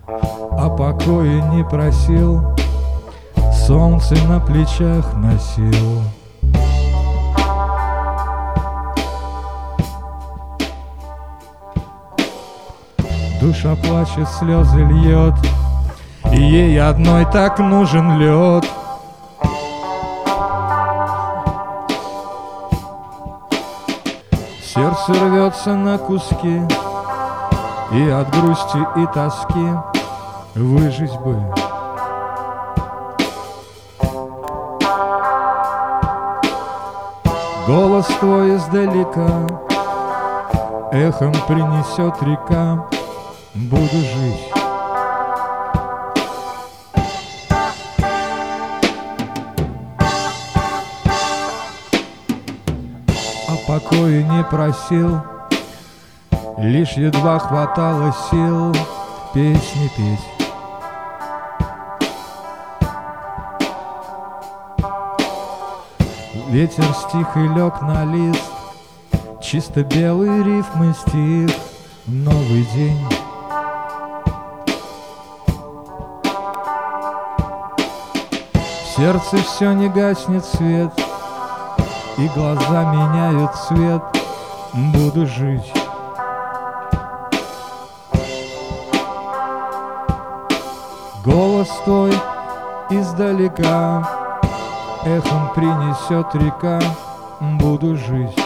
о покое не просил, солнце на плечах носил. Душа плачет, слезы льет, и ей одной так нужен лед. Сердце рвется на куски, и от грусти и тоски выжить бы. Голос твой издалека эхом принесет река. Буду жить. О покое не просил, лишь едва хватало сил песни петь. Ветер стих и лег на лист, чисто белый рифмы стих. Новый день. В сердце все не гаснет свет, и глаза меняют цвет. Буду жить. Голос твой издалека эхом принесет река. Буду жить.